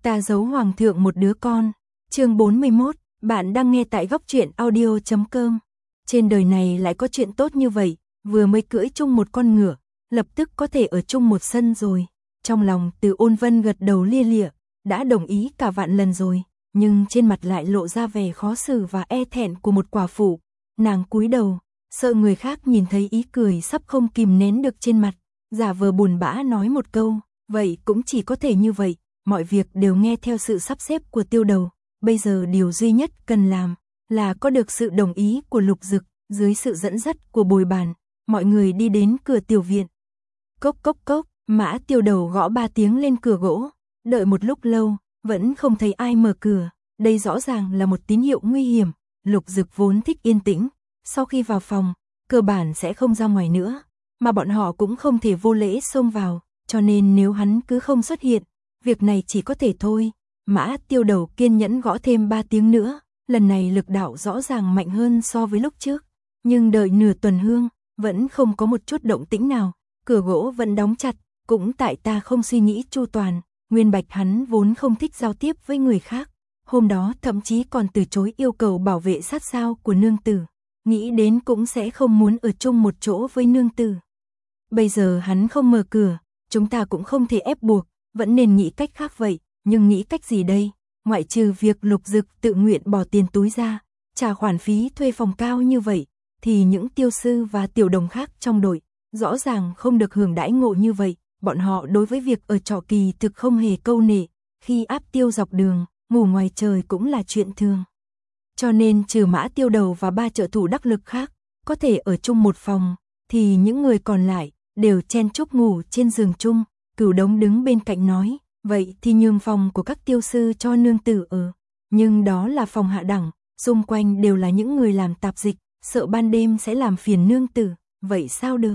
Ta giấu hoàng thượng một đứa con. Chương 41, bạn đang nghe tại góc truyện audio.com. Trên đời này lại có chuyện tốt như vậy, vừa mới cưỡi chung một con ngựa, lập tức có thể ở chung một sân rồi. Trong lòng Từ Ôn Vân gật đầu lia lịa, đã đồng ý cả vạn lần rồi, nhưng trên mặt lại lộ ra vẻ khó xử và e thẹn của một quả phụ. Nàng cúi đầu, sợ người khác nhìn thấy ý cười sắp không kìm nén được trên mặt, giả vờ buồn bã nói một câu, vậy cũng chỉ có thể như vậy, mọi việc đều nghe theo sự sắp xếp của Tiêu Đầu, bây giờ điều duy nhất cần làm là có được sự đồng ý của Lục Dực. Dưới sự dẫn dắt của Bồi Bàn, mọi người đi đến cửa tiểu viện. Cốc cốc cốc, Mã Tiêu Đầu gõ 3 tiếng lên cửa gỗ, đợi một lúc lâu, vẫn không thấy ai mở cửa, đây rõ ràng là một tín hiệu nguy hiểm. Lục Dực vốn thích yên tĩnh, sau khi vào phòng, cơ bản sẽ không ra ngoài nữa, mà bọn họ cũng không thể vô lễ xông vào, cho nên nếu hắn cứ không xuất hiện, việc này chỉ có thể thôi. Mã Tiêu Đầu kiên nhẫn gõ thêm 3 tiếng nữa, lần này lực đạo rõ ràng mạnh hơn so với lúc trước, nhưng đợi nửa tuần hương, vẫn không có một chút động tĩnh nào, cửa gỗ vẫn đóng chặt, cũng tại ta không suy nghĩ chu toàn, nguyên bạch hắn vốn không thích giao tiếp với người khác, hôm đó thậm chí còn từ chối yêu cầu bảo vệ sát sao của nương tử, nghĩ đến cũng sẽ không muốn ở chung một chỗ với nương tử. Bây giờ hắn không mở cửa, chúng ta cũng không thể ép buộc, vẫn nên nghĩ cách khác vậy, nhưng nghĩ cách gì đây? Ngoại trừ việc Lục Dực tự nguyện bỏ tiền túi ra, trả khoản phí thuê phòng cao như vậy, thì những tiêu sư và tiểu đồng khác trong đội, rõ ràng không được hưởng đãi ngộ như vậy, bọn họ đối với việc ở trọ kỳ thực không hề câu nệ, khi áp tiêu dọc đường, ngủ ngoài trời cũng là chuyện thường. Cho nên trừ Mã Tiêu Đầu và 3 trợ thủ đắc lực khác, có thể ở chung một phòng, thì những người còn lại, đều chen chúc ngủ trên giường chung. Cửu Đống đứng bên cạnh nói, vậy thì nhường phòng của các tiêu sư cho nương tử ở, nhưng đó là phòng hạ đẳng, xung quanh đều là những người làm tạp dịch, sợ ban đêm sẽ làm phiền nương tử, vậy sao được?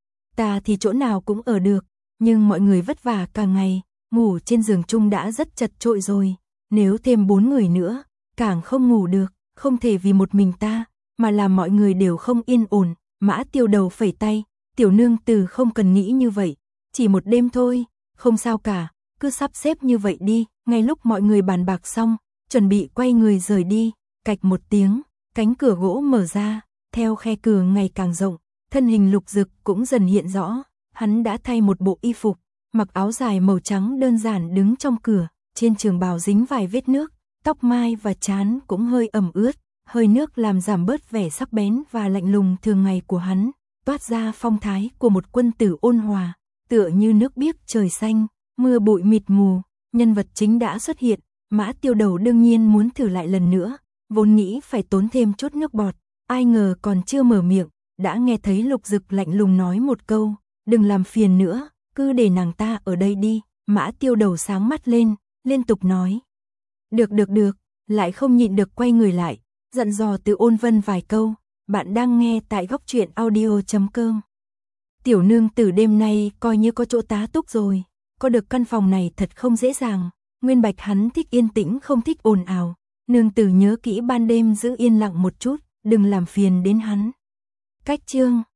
Ta thì chỗ nào cũng ở được, nhưng mọi người vất vả cả ngày, ngủ trên giường chung đã rất chật chội rồi, nếu thêm 4 người nữa, càng không ngủ được, không thể vì một mình ta, mà làm mọi người đều không yên ổn. Mã Tiêu Đầu phẩy tay, tiểu nương tử không cần nghĩ như vậy, chỉ một đêm thôi, không sao cả, cứ sắp xếp như vậy đi. Ngay lúc mọi người bàn bạc xong, chuẩn bị quay người rời đi, cạch một tiếng, cánh cửa gỗ mở ra, theo khe cửa ngày càng rộng, thân hình Lục Dực cũng dần hiện rõ, hắn đã thay một bộ y phục, mặc áo dài màu trắng đơn giản đứng trong cửa, trên trường bào dính vài vết nước, tóc mai và trán cũng hơi ẩm ướt, hơi nước làm giảm bớt vẻ sắc bén và lạnh lùng thường ngày của hắn, toát ra phong thái của một quân tử ôn hòa, tựa như nước biếc trời xanh, mưa bụi mịt mù. Nhân vật chính đã xuất hiện, Mã Tiêu Đầu đương nhiên muốn thử lại lần nữa, vốn nghĩ phải tốn thêm chút nước bọt, ai ngờ còn chưa mở miệng, đã nghe thấy Lục Dực lạnh lùng nói một câu, đừng làm phiền nữa, cứ để nàng ta ở đây đi. Mã Tiêu Đầu sáng mắt lên, liên tục nói, được, lại không nhịn được quay người lại, dặn dò Từ Ôn Vân vài câu. Bạn đang nghe tại góc truyện audio.com. Tiểu nương tử đêm nay coi như có chỗ tá túc rồi, có được căn phòng này thật không dễ dàng, nguyên bạch hắn thích yên tĩnh không thích ồn ào, nương tử nhớ kỹ ban đêm giữ yên lặng một chút, đừng làm phiền đến hắn. Cách chương